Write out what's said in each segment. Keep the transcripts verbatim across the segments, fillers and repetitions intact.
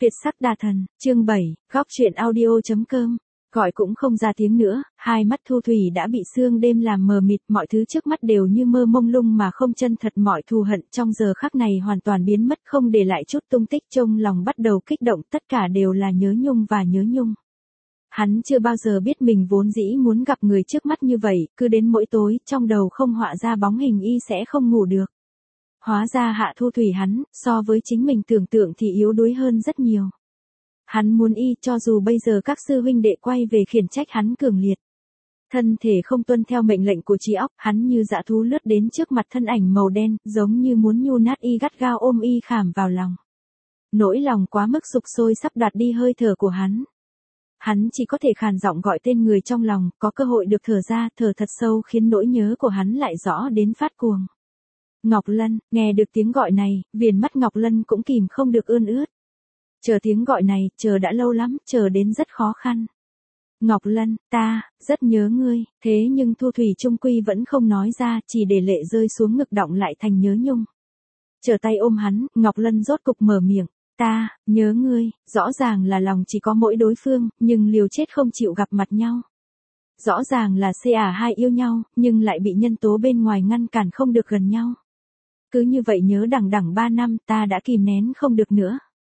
Tuyệt sắc đà thần, chương bảy, góc truyện audio.com. Gọi cũng không ra tiếng nữa, hai mắt Thu Thủy đã bị sương đêm làm mờ mịt, mọi thứ trước mắt đều như mơ mông lung mà không chân thật, mọi thù hận trong giờ khắc này hoàn toàn biến mất, không để lại chút tung tích, trong lòng bắt đầu kích động, tất cả đều là nhớ nhung và nhớ nhung. Hắn chưa bao giờ biết mình vốn dĩ muốn gặp người trước mắt như vậy, cứ đến mỗi tối, trong đầu không họa ra bóng hình y sẽ không ngủ được. Hóa ra Hạ Thu Thủy hắn, so với chính mình tưởng tượng thì yếu đuối hơn rất nhiều. Hắn muốn y cho dù bây giờ các sư huynh đệ quay về khiển trách hắn cường liệt. Thân thể không tuân theo mệnh lệnh của trí óc, hắn như dã thú lướt đến trước mặt thân ảnh màu đen, giống như muốn nhu nát y, gắt gao ôm y khảm vào lòng. Nỗi lòng quá mức sục sôi sắp đoạt đi hơi thở của hắn. Hắn chỉ có thể khàn giọng gọi tên người trong lòng, có cơ hội được thở ra, thở thật sâu khiến nỗi nhớ của hắn lại rõ đến phát cuồng. Ngọc Lân, nghe được tiếng gọi này, viền mắt Ngọc Lân cũng kìm không được ươn ướt. Chờ tiếng gọi này, chờ đã lâu lắm, chờ đến rất khó khăn. Ngọc Lân, ta, rất nhớ ngươi, thế nhưng Thu Thủy trung quy vẫn không nói ra, chỉ để lệ rơi xuống ngực đọng lại thành nhớ nhung. Chờ tay ôm hắn, Ngọc Lân rốt cục mở miệng, ta, nhớ ngươi, rõ ràng là lòng chỉ có mỗi đối phương, nhưng liều chết không chịu gặp mặt nhau. Rõ ràng là C A hai yêu nhau, nhưng lại bị nhân tố bên ngoài ngăn cản không được gần nhau. Cứ như vậy nhớ đằng đằng ba năm, ta đã kìm nén không được nữa.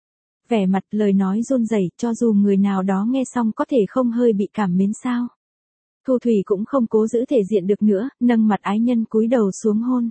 Vẻ mặt lời nói run rẩy, cho dù người nào đó nghe xong có thể không hơi bị cảm mến sao. Thu Thủy cũng không cố giữ thể diện được nữa, nâng mặt ái nhân cúi đầu xuống hôn.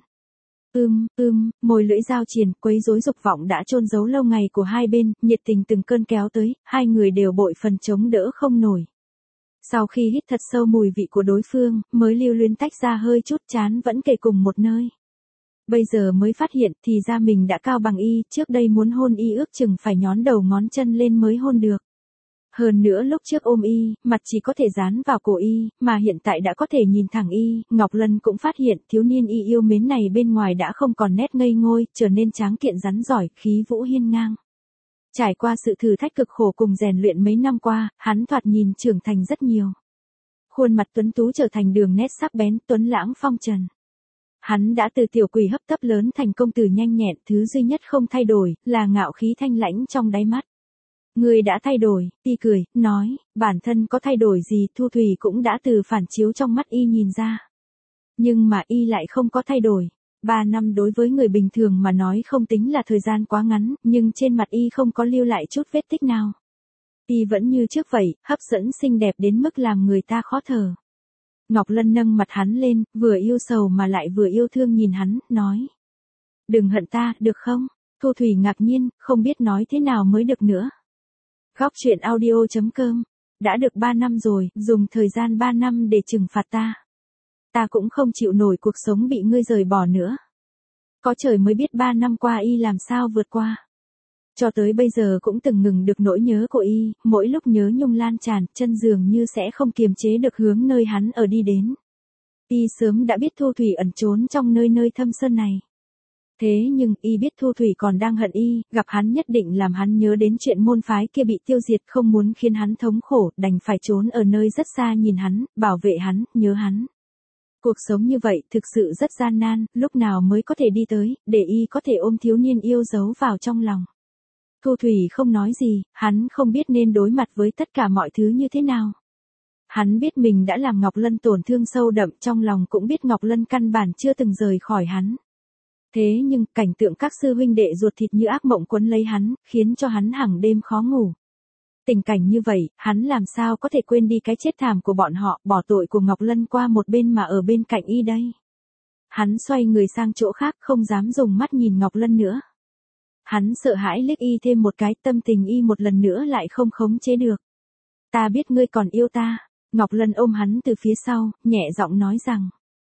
Ưm, ưm, môi lưỡi giao triền, quấy rối dục vọng đã chôn giấu lâu ngày của hai bên, nhiệt tình từng cơn kéo tới, hai người đều bội phần chống đỡ không nổi. Sau khi hít thật sâu mùi vị của đối phương, mới lưu luyến tách ra hơi chút, chán vẫn kề cùng một nơi. Bây giờ mới phát hiện thì ra mình đã cao bằng y, trước đây muốn hôn y ước chừng phải nhón đầu ngón chân lên mới hôn được. Hơn nữa lúc trước ôm y, mặt chỉ có thể dán vào cổ y, mà hiện tại đã có thể nhìn thẳng y, Ngọc Lân cũng phát hiện thiếu niên y yêu mến này bên ngoài đã không còn nét ngây ngôi, trở nên tráng kiện rắn giỏi, khí vũ hiên ngang. Trải qua sự thử thách cực khổ cùng rèn luyện mấy năm qua, hắn thoạt nhìn trưởng thành rất nhiều. Khuôn mặt tuấn tú trở thành đường nét sắc bén, tuấn lãng phong trần. Hắn đã từ tiểu quỷ hấp tấp lớn thành công tử nhanh nhẹn, thứ duy nhất không thay đổi, là ngạo khí thanh lãnh trong đáy mắt. Người đã thay đổi, y cười, nói, bản thân có thay đổi gì, Thu Thủy cũng đã từ phản chiếu trong mắt y nhìn ra. Nhưng mà y lại không có thay đổi. Ba năm đối với người bình thường mà nói không tính là thời gian quá ngắn, nhưng trên mặt y không có lưu lại chút vết tích nào. Y vẫn như trước vậy, hấp dẫn xinh đẹp đến mức làm người ta khó thở. Ngọc Lân nâng mặt hắn lên, vừa yêu sầu mà lại vừa yêu thương nhìn hắn, nói. Đừng hận ta, được không? Thu Thủy ngạc nhiên, không biết nói thế nào mới được nữa. Góc truyện audio.com. Đã được ba năm rồi, dùng thời gian ba năm để trừng phạt ta. Ta cũng không chịu nổi cuộc sống bị ngươi rời bỏ nữa. Có trời mới biết ba năm qua y làm sao vượt qua. Cho tới bây giờ cũng từng ngừng được nỗi nhớ của y, mỗi lúc nhớ nhung lan tràn, chân dường như sẽ không kiềm chế được hướng nơi hắn ở đi đến. Y sớm đã biết Thu Thủy ẩn trốn trong nơi nơi thâm sơn này. Thế nhưng, y biết Thu Thủy còn đang hận y, gặp hắn nhất định làm hắn nhớ đến chuyện môn phái kia bị tiêu diệt, không muốn khiến hắn thống khổ, đành phải trốn ở nơi rất xa nhìn hắn, bảo vệ hắn, nhớ hắn. Cuộc sống như vậy thực sự rất gian nan, lúc nào mới có thể đi tới, để y có thể ôm thiếu niên yêu dấu vào trong lòng. Thu Thủy không nói gì, hắn không biết nên đối mặt với tất cả mọi thứ như thế nào. Hắn biết mình đã làm Ngọc Lân tổn thương sâu đậm, trong lòng cũng biết Ngọc Lân căn bản chưa từng rời khỏi hắn. Thế nhưng, cảnh tượng các sư huynh đệ ruột thịt như ác mộng quấn lấy hắn, khiến cho hắn hàng đêm khó ngủ. Tình cảnh như vậy, hắn làm sao có thể quên đi cái chết thảm của bọn họ, bỏ tội của Ngọc Lân qua một bên mà ở bên cạnh y đây. Hắn xoay người sang chỗ khác, không dám dùng mắt nhìn Ngọc Lân nữa. Hắn sợ hãi liếc y thêm một cái, tâm tình y một lần nữa lại không khống chế được. Ta biết ngươi còn yêu ta. Ngọc Lân ôm hắn từ phía sau, nhẹ giọng nói rằng.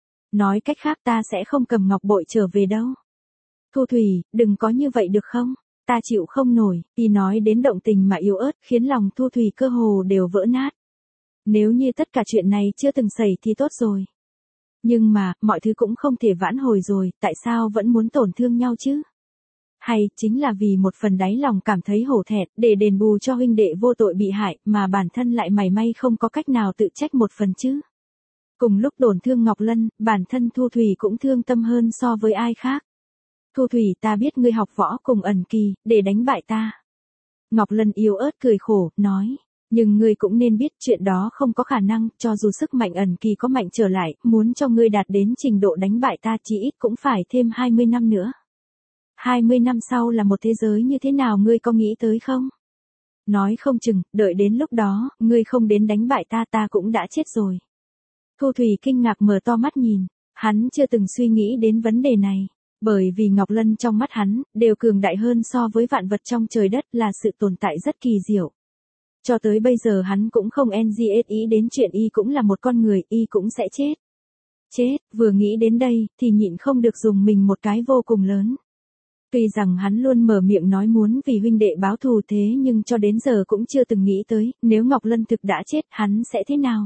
Nói cách khác ta sẽ không cầm ngọc bội trở về đâu. Thu Thủy, đừng có như vậy được không? Ta chịu không nổi. Y nói đến động tình mà yếu ớt, khiến lòng Thu Thủy cơ hồ đều vỡ nát. Nếu như tất cả chuyện này chưa từng xảy thì tốt rồi. Nhưng mà, mọi thứ cũng không thể vãn hồi rồi, tại sao vẫn muốn tổn thương nhau chứ? Hay, chính là vì một phần đáy lòng cảm thấy hổ thẹn, để đền bù cho huynh đệ vô tội bị hại, mà bản thân lại mảy may không có cách nào tự trách một phần chứ. Cùng lúc tổn thương Ngọc Lân, bản thân Thu Thủy cũng thương tâm hơn so với ai khác. Thu Thủy, ta biết ngươi học võ cùng ẩn kỳ, để đánh bại ta. Ngọc Lân yếu ớt cười khổ, nói. Nhưng ngươi cũng nên biết chuyện đó không có khả năng, cho dù sức mạnh ẩn kỳ có mạnh trở lại, muốn cho ngươi đạt đến trình độ đánh bại ta chỉ ít cũng phải thêm hai mươi năm nữa. hai mươi năm sau là một thế giới như thế nào ngươi có nghĩ tới không? Nói không chừng, đợi đến lúc đó, ngươi không đến đánh bại ta ta cũng đã chết rồi. Thu Thủy kinh ngạc mở to mắt nhìn, hắn chưa từng suy nghĩ đến vấn đề này. Bởi vì Ngọc Lân trong mắt hắn, đều cường đại hơn so với vạn vật trong trời đất là sự tồn tại rất kỳ diệu. Cho tới bây giờ hắn cũng không en giê ét ý đến chuyện y cũng là một con người, y cũng sẽ chết. Chết, vừa nghĩ đến đây, thì nhịn không được dùng mình một cái vô cùng lớn. Tuy rằng hắn luôn mở miệng nói muốn vì huynh đệ báo thù thế nhưng cho đến giờ cũng chưa từng nghĩ tới, nếu Ngọc Lân thực đã chết, hắn sẽ thế nào?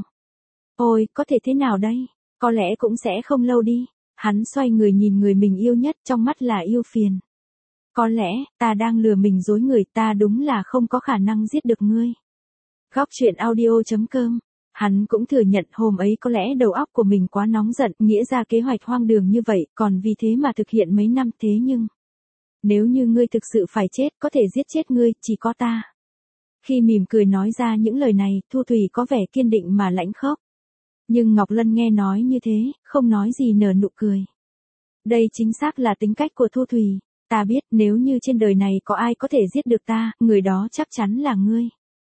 Ôi, có thể thế nào đây? Có lẽ cũng sẽ không lâu đi. Hắn xoay người nhìn người mình yêu nhất, trong mắt là yêu phiền. Có lẽ, ta đang lừa mình dối người, ta đúng là không có khả năng giết được ngươi. Góc truyện audio chấm com. Hắn cũng thừa nhận hôm ấy có lẽ đầu óc của mình quá nóng giận, nghĩa ra kế hoạch hoang đường như vậy, còn vì thế mà thực hiện mấy năm thế nhưng. Nếu như ngươi thực sự phải chết, có thể giết chết ngươi, chỉ có ta. Khi mỉm cười nói ra những lời này, Thu Thủy có vẻ kiên định mà lãnh khốc. Nhưng Ngọc Lân nghe nói như thế, không nói gì nở nụ cười. Đây chính xác là tính cách của Thu Thủy. Ta biết nếu như trên đời này có ai có thể giết được ta, người đó chắc chắn là ngươi.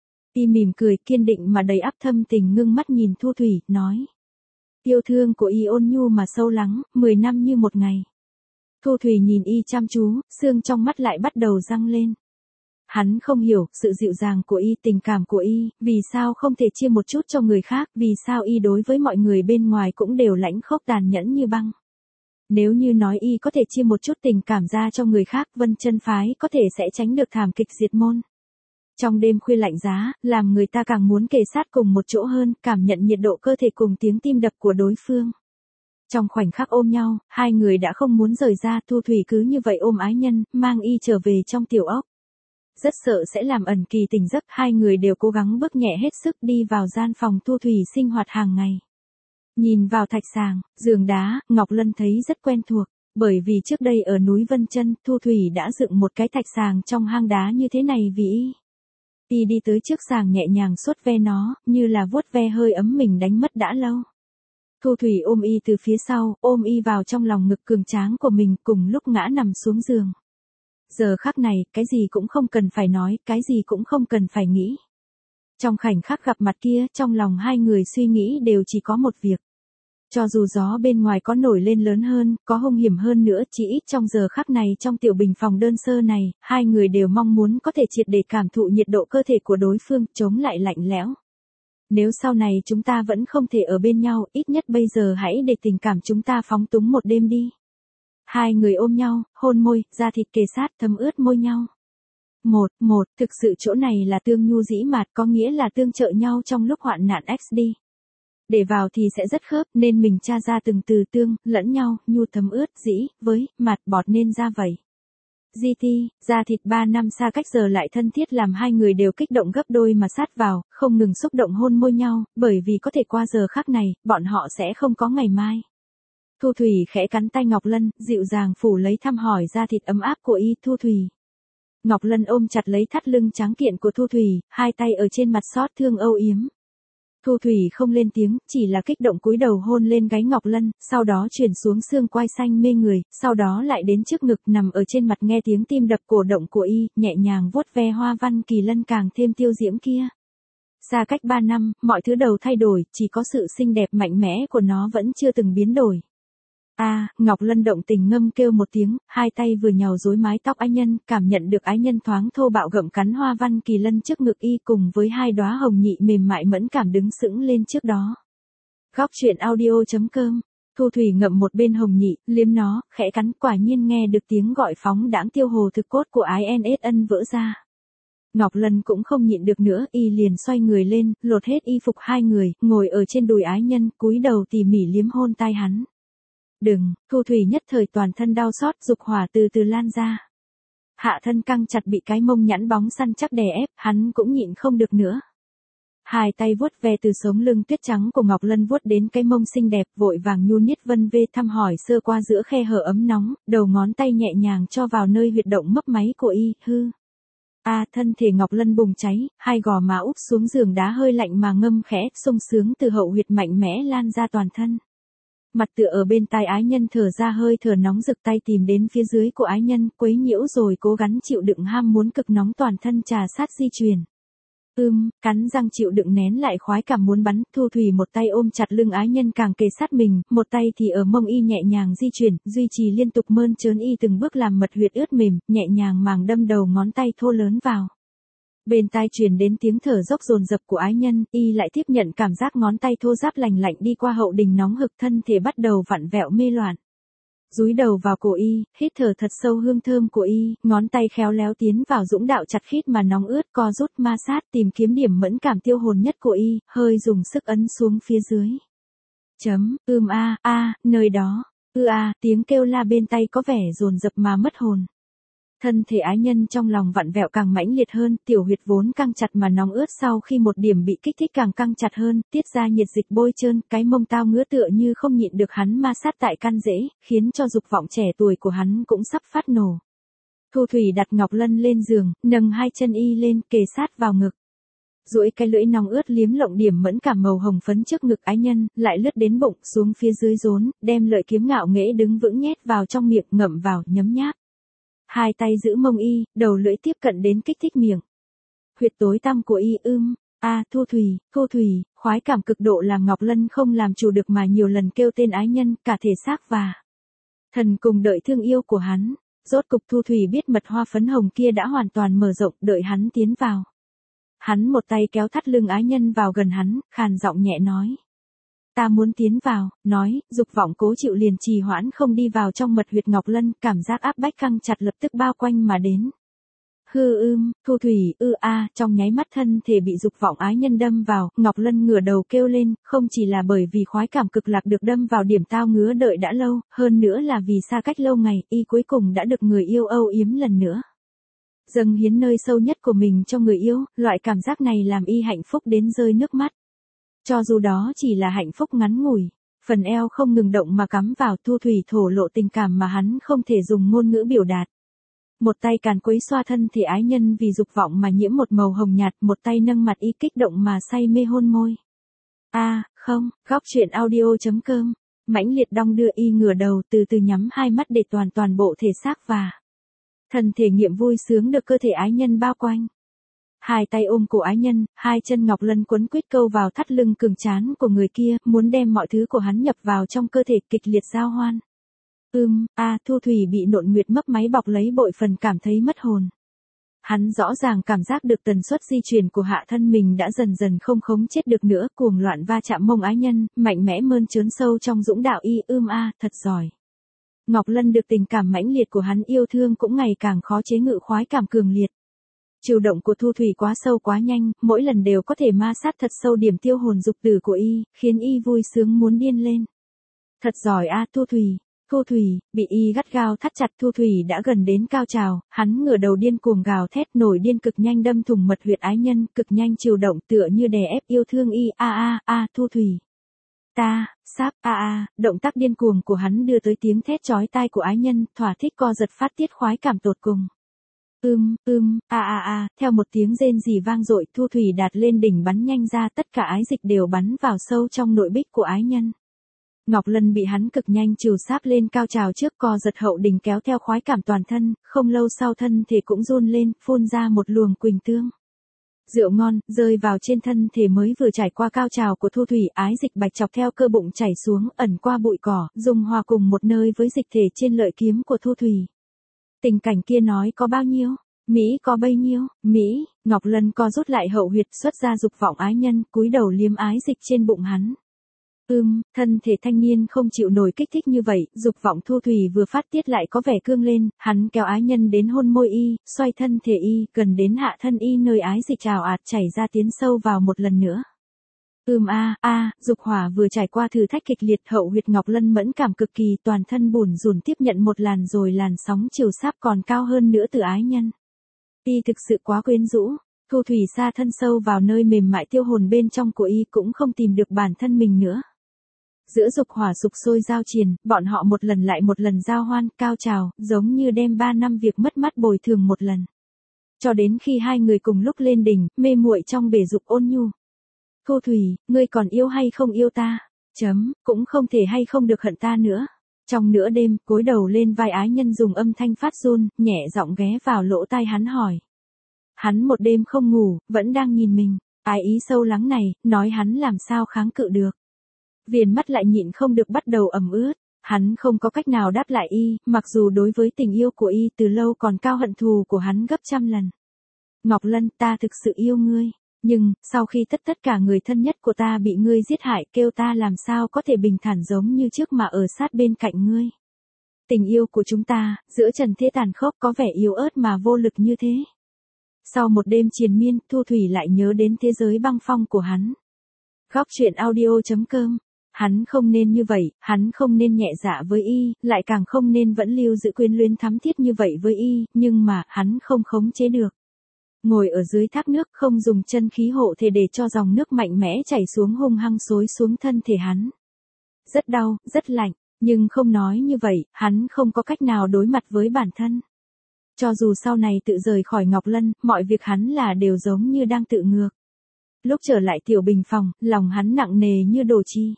Y mỉm cười kiên định mà đầy áp thâm tình ngưng mắt nhìn Thu Thủy, nói. Yêu thương của y ôn nhu mà sâu lắng, mười năm như một ngày. Thu Thủy nhìn y chăm chú, xương trong mắt lại bắt đầu răng lên. Hắn không hiểu, sự dịu dàng của y, tình cảm của y, vì sao không thể chia một chút cho người khác, vì sao y đối với mọi người bên ngoài cũng đều lãnh khốc tàn nhẫn như băng. Nếu như nói y có thể chia một chút tình cảm ra cho người khác, Vân Chân phái có thể sẽ tránh được thảm kịch diệt môn. Trong đêm khuya lạnh giá, làm người ta càng muốn kề sát cùng một chỗ hơn, cảm nhận nhiệt độ cơ thể cùng tiếng tim đập của đối phương. Trong khoảnh khắc ôm nhau, hai người đã không muốn rời ra, Thu Thủy cứ như vậy ôm ái nhân, mang y trở về trong tiểu ốc. Rất sợ sẽ làm ẩn kỳ tỉnh giấc, hai người đều cố gắng bước nhẹ hết sức đi vào gian phòng Thu Thủy sinh hoạt hàng ngày. Nhìn vào thạch sàng, giường đá, Ngọc Lân thấy rất quen thuộc, bởi vì trước đây ở núi Vân Chân, Thu Thủy đã dựng một cái thạch sàng trong hang đá như thế này vì y. Y đi tới trước sàng nhẹ nhàng vuốt ve nó, như là vuốt ve hơi ấm mình đánh mất đã lâu. Thu Thủy ôm y từ phía sau, ôm y vào trong lòng ngực cường tráng của mình cùng lúc ngã nằm xuống giường. Giờ khắc này, cái gì cũng không cần phải nói, cái gì cũng không cần phải nghĩ. Trong khoảnh khắc gặp mặt kia, trong lòng hai người suy nghĩ đều chỉ có một việc. Cho dù gió bên ngoài có nổi lên lớn hơn, có hung hiểm hơn nữa, chỉ ít trong giờ khắc này trong tiểu bình phòng đơn sơ này, hai người đều mong muốn có thể triệt để cảm thụ nhiệt độ cơ thể của đối phương, chống lại lạnh lẽo. Nếu sau này chúng ta vẫn không thể ở bên nhau, ít nhất bây giờ hãy để tình cảm chúng ta phóng túng một đêm đi. Hai người ôm nhau, hôn môi, da thịt kề sát thấm ướt môi nhau. Một, một, thực sự chỗ này là tương nhu dĩ mạt, có nghĩa là tương trợ nhau trong lúc hoạn nạn ích đi. Để vào thì sẽ rất khớp, nên mình tra ra từng từ tương, lẫn nhau, nhu thấm ướt, dĩ, với, mạt, bọt nên ra vậy. giê tê, da thịt ba năm xa cách giờ lại thân thiết làm hai người đều kích động gấp đôi mà sát vào, không ngừng xúc động hôn môi nhau, bởi vì có thể qua giờ khắc này, bọn họ sẽ không có ngày mai. Thu Thủy khẽ cắn tay Ngọc Lân, dịu dàng phủ lấy thăm hỏi da thịt ấm áp của y. Thu Thủy. Ngọc Lân ôm chặt lấy thắt lưng trắng kiện của Thu Thủy, hai tay ở trên mặt xót thương âu yếm. Thu Thủy không lên tiếng, chỉ là kích động cúi đầu hôn lên gáy Ngọc Lân, sau đó chuyển xuống xương quai xanh mê người, sau đó lại đến trước ngực nằm ở trên mặt nghe tiếng tim đập cổ động của y, nhẹ nhàng vuốt ve hoa văn kỳ lân càng thêm tiêu diễm kia. Xa cách ba năm, mọi thứ đầu thay đổi, chỉ có sự xinh đẹp mạnh mẽ của nó vẫn chưa từng biến đổi. A, à, Ngọc Lân động tình ngâm kêu một tiếng, hai tay vừa nhào rối mái tóc ái nhân, cảm nhận được ái nhân thoáng thô bạo gặm cắn hoa văn kỳ lân trước ngực y cùng với hai đóa hồng nhị mềm mại mẫn cảm đứng sững lên trước đó. Góc truyện audio chấm com. Thu Thủy ngậm một bên hồng nhị, liếm nó, khẽ cắn, quả nhiên nghe được tiếng gọi phóng đãng tiêu hồ thực cốt của ái en ét ân vỡ ra. Ngọc Lân cũng không nhịn được nữa, y liền xoay người lên, lột hết y phục hai người, ngồi ở trên đùi ái nhân, cúi đầu tỉ mỉ liếm hôn tai hắn. Đừng, Thu Thủy nhất thời toàn thân đau xót, dục hỏa từ từ lan ra. Hạ thân căng chặt bị cái mông nhẵn bóng săn chắc đè ép, hắn cũng nhịn không được nữa. Hai tay vuốt ve từ sống lưng tuyết trắng của Ngọc Lân vuốt đến cái mông xinh đẹp, vội vàng nhu niết vân vê thăm hỏi sơ qua giữa khe hở ấm nóng, đầu ngón tay nhẹ nhàng cho vào nơi huyệt động mấp máy của y, hư. A, thân thể Ngọc Lân bùng cháy, hai gò má úp xuống giường đá hơi lạnh mà ngâm khẽ, sung sướng từ hậu huyệt mạnh mẽ lan ra toàn thân. Mặt tựa ở bên tai ái nhân thở ra hơi thở nóng rực, tay tìm đến phía dưới của ái nhân, quấy nhiễu rồi cố gắng chịu đựng ham muốn cực nóng toàn thân trà sát di truyền. Ưm, cắn răng chịu đựng nén lại khoái cảm muốn bắn, Thu Thủy một tay ôm chặt lưng ái nhân càng kề sát mình, một tay thì ở mông y nhẹ nhàng di chuyển, duy trì liên tục mơn trớn y từng bước làm mật huyệt ướt mềm, nhẹ nhàng màng đâm đầu ngón tay thô lớn vào. Bên tai truyền đến tiếng thở dốc dồn dập của ái nhân, y lại tiếp nhận cảm giác ngón tay thô ráp lành lạnh đi qua hậu đình nóng hực, thân thể bắt đầu vặn vẹo mê loạn. Dúi đầu vào cổ y, hít thở thật sâu hương thơm của y, ngón tay khéo léo tiến vào dũng đạo chặt khít mà nóng ướt, co rút ma sát tìm kiếm điểm mẫn cảm tiêu hồn nhất của y, hơi dùng sức ấn xuống phía dưới. Chấm, ưm a, a, nơi đó, ư a, tiếng kêu la bên tay có vẻ dồn dập mà mất hồn. Thân thể ái nhân trong lòng vặn vẹo càng mãnh liệt hơn, tiểu huyệt vốn căng chặt mà nóng ướt sau khi một điểm bị kích thích càng căng chặt hơn, tiết ra nhiệt dịch bôi trơn, cái mông tao ngứa tựa như không nhịn được hắn ma sát tại căn rễ, khiến cho dục vọng trẻ tuổi của hắn cũng sắp phát nổ. Thu Thủy đặt Ngọc Lân lên giường, nâng hai chân y lên, kề sát vào ngực. Duỗi cái lưỡi nóng ướt liếm lộng điểm mẫn cảm màu hồng phấn trước ngực ái nhân, lại lướt đến bụng, xuống phía dưới rốn, đem lợi kiếm ngạo nghễ đứng vững nhét vào trong miệng, ngậm vào, nhấm nháp. Hai tay giữ mông y, đầu lưỡi tiếp cận đến kích thích miệng. Huyệt tối tăm của y ưm, a, à, Thu Thủy, Thu Thủy, khoái cảm cực độ làm Ngọc Lân không làm chủ được mà nhiều lần kêu tên ái nhân, cả thể xác và thần cùng đợi thương yêu của hắn. Rốt cục Thu Thủy biết mật hoa phấn hồng kia đã hoàn toàn mở rộng, đợi hắn tiến vào. Hắn một tay kéo thắt lưng ái nhân vào gần hắn, khàn giọng nhẹ nói. Ta muốn tiến vào, nói, dục vọng cố chịu liền trì hoãn không đi vào trong mật huyệt Ngọc Lân, cảm giác áp bách căng chặt lập tức bao quanh mà đến. Hư ưm, Thu Thủy, ư a, trong nháy mắt thân thể bị dục vọng ái nhân đâm vào, Ngọc Lân ngửa đầu kêu lên, không chỉ là bởi vì khoái cảm cực lạc được đâm vào điểm tao ngứa đợi đã lâu, hơn nữa là vì xa cách lâu ngày, y cuối cùng đã được người yêu âu yếm lần nữa. Dâng hiến nơi sâu nhất của mình cho người yêu, loại cảm giác này làm y hạnh phúc đến rơi nước mắt. Cho dù đó chỉ là hạnh phúc ngắn ngủi, phần eo không ngừng động mà cắm vào, Thu Thủy thổ lộ tình cảm mà hắn không thể dùng ngôn ngữ biểu đạt. Một tay càn quấy xoa thân thể ái nhân vì dục vọng mà nhiễm một màu hồng nhạt, một tay nâng mặt y kích động mà say mê hôn môi. A, à, không, góc truyện audio chấm com, mãnh liệt đong đưa y ngửa đầu từ từ nhắm hai mắt để toàn toàn bộ thể xác và thần thể nghiệm vui sướng được cơ thể ái nhân bao quanh. Hai tay ôm cổ ái nhân, hai chân Ngọc Lân quấn quýt câu vào thắt lưng cường trán của người kia, muốn đem mọi thứ của hắn nhập vào trong cơ thể kịch liệt giao hoan. Ưm, a, à, Thu Thủy bị nộn nguyệt mấp máy bọc lấy bội phần cảm thấy mất hồn. Hắn rõ ràng cảm giác được tần suất di chuyển của hạ thân mình đã dần dần không khống chết được nữa, cuồng loạn va chạm mông ái nhân, mạnh mẽ mơn trớn sâu trong dũng đạo y, ưm a, à, thật giỏi. Ngọc Lân được tình cảm mãnh liệt của hắn yêu thương cũng ngày càng khó chế ngự khoái cảm cường liệt. Chiều động của Thu Thủy quá sâu quá nhanh, mỗi lần đều có thể ma sát thật sâu điểm tiêu hồn dục tử của y, khiến y vui sướng muốn điên lên. Thật giỏi a, à, Thu Thủy, Thu Thủy, bị y gắt gao thắt chặt. Thu Thủy đã gần đến cao trào, hắn ngửa đầu điên cuồng gào thét, nổi điên cực nhanh đâm thủng mật huyệt ái nhân, cực nhanh chiều động tựa như đè ép yêu thương y, a a a, Thu Thủy. Ta, sáp, a a, động tác điên cuồng của hắn đưa tới tiếng thét chói tai của ái nhân, thỏa thích co giật phát tiết khoái cảm tột cùng. Ưm, ưm, a a a, theo một tiếng rên rỉ vang dội, Thu Thủy đạt lên đỉnh bắn nhanh ra, tất cả ái dịch đều bắn vào sâu trong nội bích của ái nhân. Ngọc Lân bị hắn cực nhanh trừ sáp lên cao trào trước, co giật hậu đỉnh kéo theo khoái cảm toàn thân, không lâu sau thân thể cũng run lên, phun ra một luồng quỳnh tương. Rượu ngon, rơi vào trên thân thể mới vừa trải qua cao trào của Thu Thủy, ái dịch bạch chọc theo cơ bụng chảy xuống, ẩn qua bụi cỏ, dung hòa cùng một nơi với dịch thể trên lợi kiếm của Thu Thủy. Tình cảnh kia nói có bao nhiêu, Mỹ có bấy nhiêu, Mỹ, Ngọc Lân co rút lại hậu huyệt xuất ra dục vọng ái nhân, cúi đầu liếm ái dịch trên bụng hắn. Ưm, thân thể thanh niên không chịu nổi kích thích như vậy, dục vọng Thu Thủy vừa phát tiết lại có vẻ cương lên, hắn kéo ái nhân đến hôn môi y, xoay thân thể y, gần đến hạ thân y nơi ái dịch trào ạt chảy ra tiến sâu vào một lần nữa. Ưm a, a, dục hỏa vừa trải qua thử thách kịch liệt, hậu huyệt Ngọc Lân mẫn cảm cực kỳ, toàn thân bùn rùn tiếp nhận một làn rồi làn sóng chiều sáp còn cao hơn nữa từ ái nhân. Y thực sự quá quyến rũ. Thu Thủy sa thân sâu vào nơi mềm mại tiêu hồn bên trong của y cũng không tìm được bản thân mình nữa. Giữa dục hỏa sục sôi giao triền, bọn họ một lần lại một lần giao hoan, cao trào, giống như đem ba năm việc mất mát bồi thường một lần. cho đến khi hai người cùng lúc lên đỉnh, mê muội trong bể dục ôn nhu. Thu Thủy, ngươi còn yêu hay không yêu ta? Chấm, cũng không thể hay không được hận ta nữa. Trong nửa đêm, cúi đầu lên vai ái nhân dùng âm thanh phát run, nhẹ giọng ghé vào lỗ tai hắn hỏi. Hắn một đêm không ngủ, vẫn đang nhìn mình, ái ý sâu lắng này, nói hắn làm sao kháng cự được. Viền mắt lại nhịn không được bắt đầu ẩm ướt, hắn không có cách nào đáp lại y, mặc dù đối với tình yêu của y từ lâu còn cao hận thù của hắn gấp trăm lần. Ngọc Lân, ta thực sự yêu ngươi, nhưng, sau khi tất tất cả người thân nhất của ta bị ngươi giết hại, kêu ta làm sao có thể bình thản giống như trước mà ở sát bên cạnh ngươi. Tình yêu của chúng ta, giữa trần thế tàn khốc có vẻ yếu ớt mà vô lực như thế. Sau một đêm triền miên, Thu Thủy lại nhớ đến thế giới băng phong của hắn. Góc truyện audio chấm com. Hắn không nên như vậy, hắn không nên nhẹ dạ với y, lại càng không nên vẫn lưu giữ quyến luyến thắm thiết như vậy với y, nhưng mà, hắn không khống chế được. Ngồi ở dưới thác nước không dùng chân khí hộ thể để cho dòng nước mạnh mẽ chảy xuống hung hăng xối xuống thân thể hắn. Rất đau, rất lạnh, nhưng không nói như vậy, hắn không có cách nào đối mặt với bản thân. Cho dù sau này tự rời khỏi Ngọc Lân, mọi việc hắn là đều giống như đang tự ngược. Lúc trở lại tiểu bình phòng, lòng hắn nặng nề như đồ chi.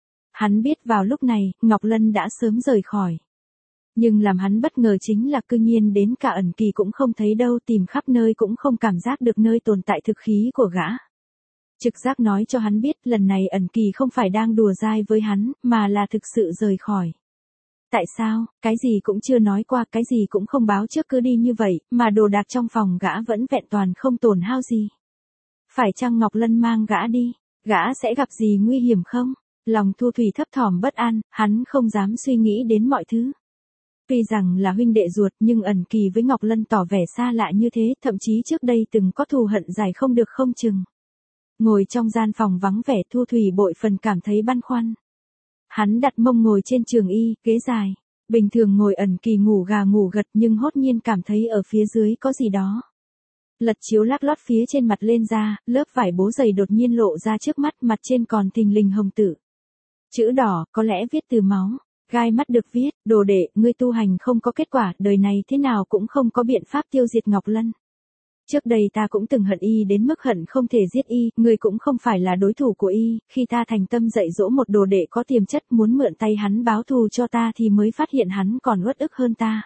Hắn biết vào lúc này, Ngọc Lân đã sớm rời khỏi. Nhưng làm hắn bất ngờ chính là cư nhiên đến cả ẩn kỳ cũng không thấy đâu, tìm khắp nơi cũng không cảm giác được nơi tồn tại thực khí của gã. Trực giác nói cho hắn biết lần này ẩn kỳ không phải đang đùa dai với hắn, mà là thực sự rời khỏi. Tại sao, cái gì cũng chưa nói qua, cái gì cũng không báo trước cứ đi như vậy, mà đồ đạc trong phòng gã vẫn vẹn toàn không tổn hao gì. Phải chăng Ngọc Lân mang gã đi, gã sẽ gặp gì nguy hiểm không? Lòng Thu Thủy thấp thỏm bất an, hắn không dám suy nghĩ đến mọi thứ. Tuy rằng là huynh đệ ruột nhưng ẩn kỳ với Ngọc Lân tỏ vẻ xa lạ như thế, thậm chí trước đây từng có thù hận dài không được không chừng. Ngồi trong gian phòng vắng vẻ, Thu Thủy bội phần cảm thấy băn khoăn. Hắn đặt mông ngồi trên trường y, ghế dài. Bình thường ngồi ẩn kỳ ngủ gà ngủ gật nhưng hốt nhiên cảm thấy ở phía dưới có gì đó. Lật chiếu lác lót phía trên mặt lên ra, lớp vải bố dày đột nhiên lộ ra trước mắt, mặt trên còn thình lình hồng tử. Chữ đỏ, có lẽ viết từ máu. Gai mắt được viết, đồ đệ, ngươi tu hành không có kết quả, đời này thế nào cũng không có biện pháp tiêu diệt Ngọc Lân. Trước đây ta cũng từng hận y đến mức hận không thể giết y, ngươi cũng không phải là đối thủ của y, khi ta thành tâm dạy dỗ một đồ đệ có tiềm chất muốn mượn tay hắn báo thù cho ta thì mới phát hiện hắn còn uất ức hơn ta.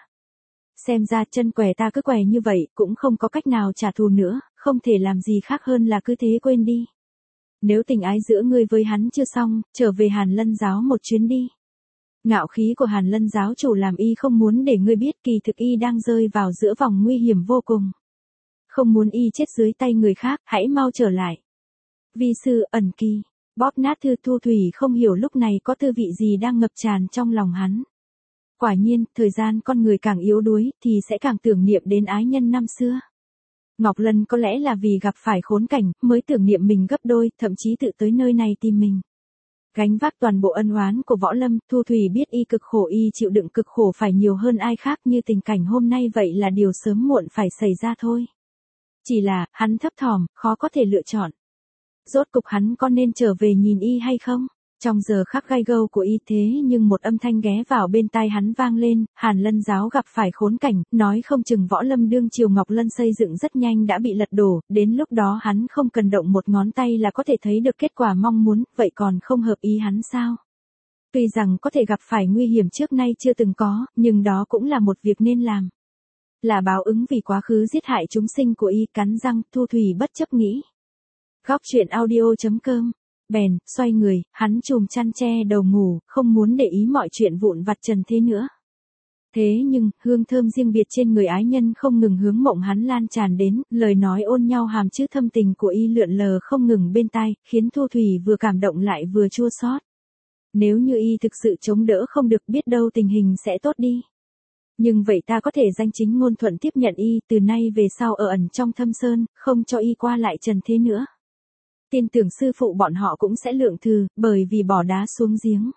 Xem ra chân què ta cứ què như vậy, cũng không có cách nào trả thù nữa, không thể làm gì khác hơn là cứ thế quên đi. Nếu tình ái giữa ngươi với hắn chưa xong, trở về Hàn Lân giáo một chuyến đi. Ngạo khí của Hàn Lân giáo chủ làm y không muốn để ngươi biết kỳ thực y đang rơi vào giữa vòng nguy hiểm vô cùng. Không muốn y chết dưới tay người khác, hãy mau trở lại. Vi sư ẩn kỳ, bóp nát thư. Thu Thủy không hiểu lúc này có tư vị gì đang ngập tràn trong lòng hắn. Quả nhiên, thời gian con người càng yếu đuối, thì sẽ càng tưởng niệm đến ái nhân năm xưa. Ngọc Lân có lẽ là vì gặp phải khốn cảnh, mới tưởng niệm mình gấp đôi, thậm chí tự tới nơi này tìm mình. Gánh vác toàn bộ ân oán của Võ Lâm, Thu Thủy biết y cực khổ, y chịu đựng cực khổ phải nhiều hơn ai khác, như tình cảnh hôm nay vậy là điều sớm muộn phải xảy ra thôi. Chỉ là, hắn thấp thỏm, khó có thể lựa chọn. Rốt cục hắn có nên trở về nhìn y hay không? Trong giờ khắc gai gâu của y thế nhưng một âm thanh ghé vào bên tai hắn vang lên, Hàn Lân giáo gặp phải khốn cảnh, nói không chừng Võ Lâm đương triều Ngọc Lân xây dựng rất nhanh đã bị lật đổ, đến lúc đó hắn không cần động một ngón tay là có thể thấy được kết quả mong muốn, vậy còn không hợp ý hắn sao? Tuy rằng có thể gặp phải nguy hiểm trước nay chưa từng có, nhưng đó cũng là một việc nên làm. Là báo ứng vì quá khứ giết hại chúng sinh của y, cắn răng, Thu Thủy bất chấp nghĩ. Góc truyện audio chấm com. Bèn, xoay người, hắn chùm chăn che đầu ngủ, không muốn để ý mọi chuyện vụn vặt trần thế nữa. Thế nhưng, hương thơm riêng biệt trên người ái nhân không ngừng hướng mộng hắn lan tràn đến, lời nói ôn nhau hàm chứa thâm tình của y lượn lờ không ngừng bên tai, khiến Thu Thủy vừa cảm động lại vừa chua xót. Nếu như y thực sự chống đỡ không được, biết đâu tình hình sẽ tốt đi. Nhưng vậy ta có thể danh chính ngôn thuận tiếp nhận y, từ nay về sau ở ẩn trong thâm sơn, không cho y qua lại trần thế nữa. Tin tưởng sư phụ bọn họ cũng sẽ lượng thừ, bởi vì bỏ đá xuống giếng.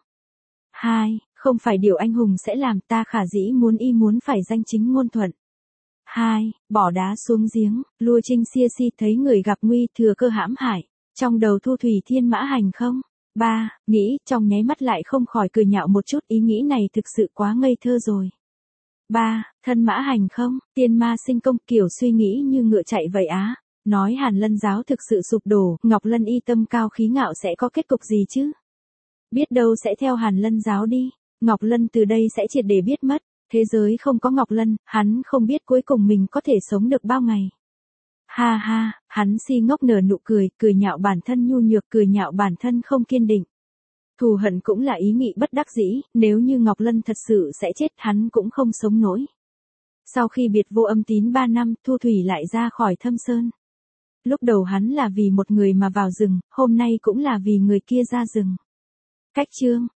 Hai, không phải điều anh hùng sẽ làm, ta khả dĩ muốn y muốn phải danh chính ngôn thuận. Hai, bỏ đá xuống giếng, Lua Trinh xia si thấy người gặp nguy thừa cơ hãm hại. Trong đầu Thu Thủy thiên mã hành không? Ba, nghĩ, trong nháy mắt lại không khỏi cười nhạo một chút, ý nghĩ này thực sự quá ngây thơ rồi. Ba, thân mã hành không, tiên ma sinh công, kiểu suy nghĩ như ngựa chạy vậy á. Nói Hàn Lân giáo thực sự sụp đổ, Ngọc Lân y tâm cao khí ngạo sẽ có kết cục gì chứ? Biết đâu sẽ theo Hàn Lân giáo đi. Ngọc Lân từ đây sẽ triệt để biết mất. Thế giới không có Ngọc Lân, hắn không biết cuối cùng mình có thể sống được bao ngày. Ha ha, hắn si ngốc nở nụ cười, cười nhạo bản thân nhu nhược, cười nhạo bản thân không kiên định. Thù hận cũng là ý nghĩ bất đắc dĩ, nếu như Ngọc Lân thật sự sẽ chết hắn cũng không sống nổi. Sau khi biệt vô âm tín ba năm, Thu Thủy lại ra khỏi Thâm Sơn. Lúc đầu hắn là vì một người mà vào rừng, hôm nay cũng là vì người kia ra rừng. Cách chương